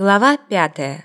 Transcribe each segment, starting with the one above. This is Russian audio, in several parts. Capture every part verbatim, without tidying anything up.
Глава пятая.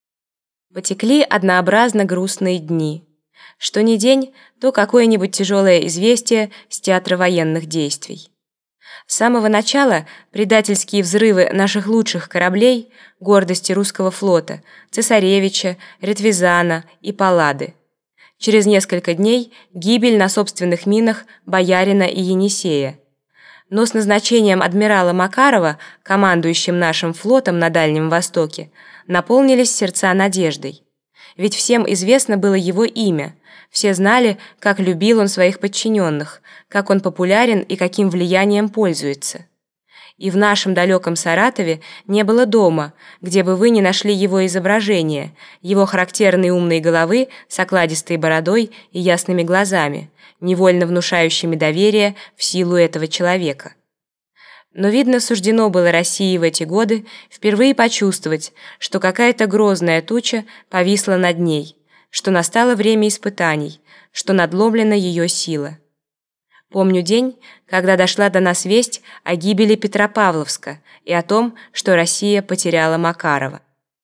Потекли однообразно грустные дни. Что ни день, то какое-нибудь тяжелое известие с театра военных действий. С самого начала предательские взрывы наших лучших кораблей, гордости русского флота, Цесаревича, Ретвизана и Паллады. Через несколько дней гибель на собственных минах Боярина и Енисея. Но с назначением адмирала Макарова, командующим нашим флотом на Дальнем Востоке, наполнились сердца надеждой. Ведь всем известно было его имя, все знали, как любил он своих подчиненных, как он популярен и каким влиянием пользуется. И в нашем далеком Саратове не было дома, где бы вы не нашли его изображение, его характерной умной головы с окладистой бородой и ясными глазами, невольно внушающими доверие в силу этого человека. Но, видно, суждено было России в эти годы впервые почувствовать, что какая-то грозная туча повисла над ней, что настало время испытаний, что надломлена ее сила. Помню день, когда дошла до нас весть о гибели Петропавловска и о том, что Россия потеряла Макарова.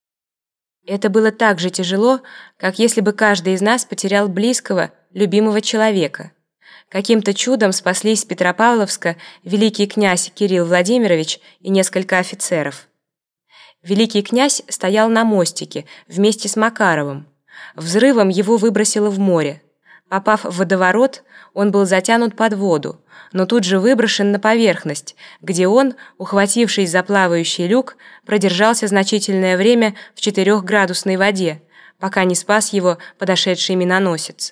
Это было так же тяжело, как если бы каждый из нас потерял близкого, любимого человека. Каким-то чудом спаслись с Петропавловска великий князь Кирилл Владимирович и несколько офицеров. Великий князь стоял на мостике вместе с Макаровым. Взрывом его выбросило в море. Попав в водоворот, он был затянут под воду, но тут же выброшен на поверхность, где он, ухватившись за плавающий люк, продержался значительное время в четырехградусной воде, пока не спас его подошедший миноносец.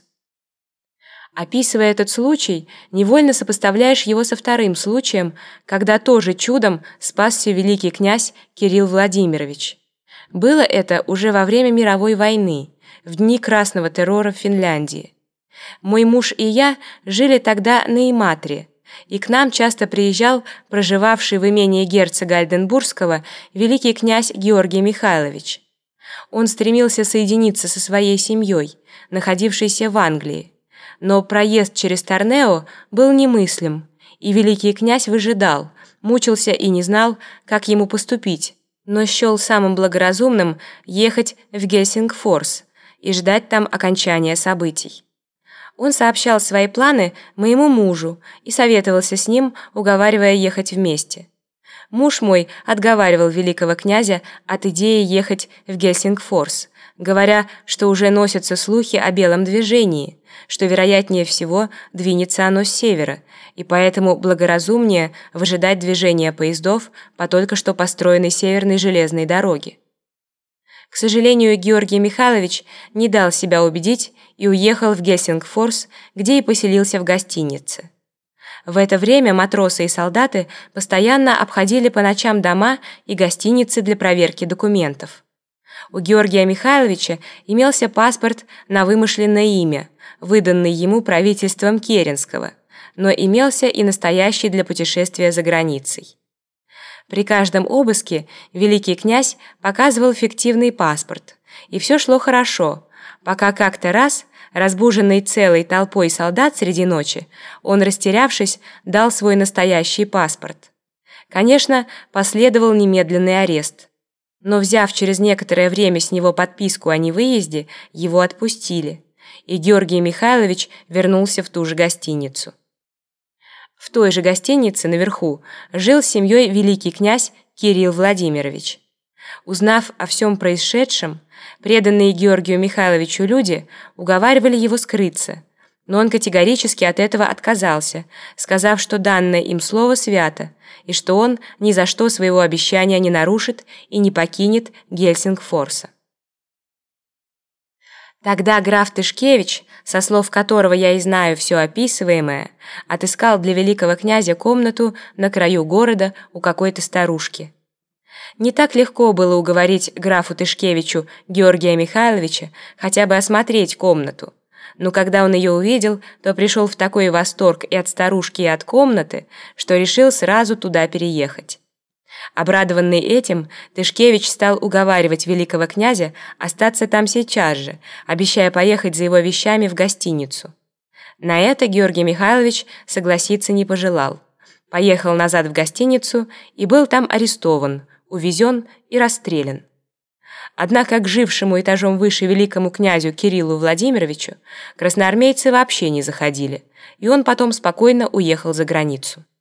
Описывая этот случай, невольно сопоставляешь его со вторым случаем, когда тоже чудом спасся великий князь Кирилл Владимирович. Было это уже во время мировой войны, в дни красного террора в Финляндии. Мой муж и я жили тогда на Иматре, и к нам часто приезжал проживавший в имении герцога Альденбургского великий князь Георгий Михайлович. Он стремился соединиться со своей семьей, находившейся в Англии, но проезд через Торнео был немыслим, и великий князь выжидал, мучился и не знал, как ему поступить, но счел самым благоразумным ехать в Гельсингфорс и ждать там окончания событий. Он сообщал свои планы моему мужу и советовался с ним, уговаривая ехать вместе. Муж мой отговаривал великого князя от идеи ехать в Гельсингфорс, говоря, что уже носятся слухи о белом движении, что, вероятнее всего, двинется оно с севера, и поэтому благоразумнее выжидать движения поездов по только что построенной северной железной дороге. К сожалению, Георгий Михайлович не дал себя убедить и уехал в Гельсингфорс, где и поселился в гостинице. В это время матросы и солдаты постоянно обходили по ночам дома и гостиницы для проверки документов. У Георгия Михайловича имелся паспорт на вымышленное имя, выданный ему правительством Керенского, но имелся и настоящий для путешествия за границей. При каждом обыске великий князь показывал фиктивный паспорт, и все шло хорошо, пока как-то раз, разбуженный целой толпой солдат среди ночи, он, растерявшись, дал свой настоящий паспорт. Конечно, последовал немедленный арест, но, взяв через некоторое время с него подписку о невыезде, его отпустили, и Георгий Михайлович вернулся в ту же гостиницу. В той же гостинице наверху жил с семьей великий князь Кирилл Владимирович. Узнав о всем происшедшем, преданные Георгию Михайловичу люди уговаривали его скрыться, но он категорически от этого отказался, сказав, что данное им слово свято, и что он ни за что своего обещания не нарушит и не покинет Гельсингфорса. Тогда граф Тышкевич, со слов которого я и знаю все описываемое, отыскал для великого князя комнату на краю города у какой-то старушки. Не так легко было уговорить графу Тышкевичу Георгия Михайловича хотя бы осмотреть комнату, но когда он ее увидел, то пришел в такой восторг и от старушки, и от комнаты, что решил сразу туда переехать. Обрадованный этим, Тышкевич стал уговаривать великого князя остаться там сейчас же, обещая поехать за его вещами в гостиницу. На это Георгий Михайлович согласиться не пожелал. Поехал назад в гостиницу и был там арестован, увезен и расстрелян. Однако к жившему этажом выше великому князю Кириллу Владимировичу красноармейцы вообще не заходили, и он потом спокойно уехал за границу.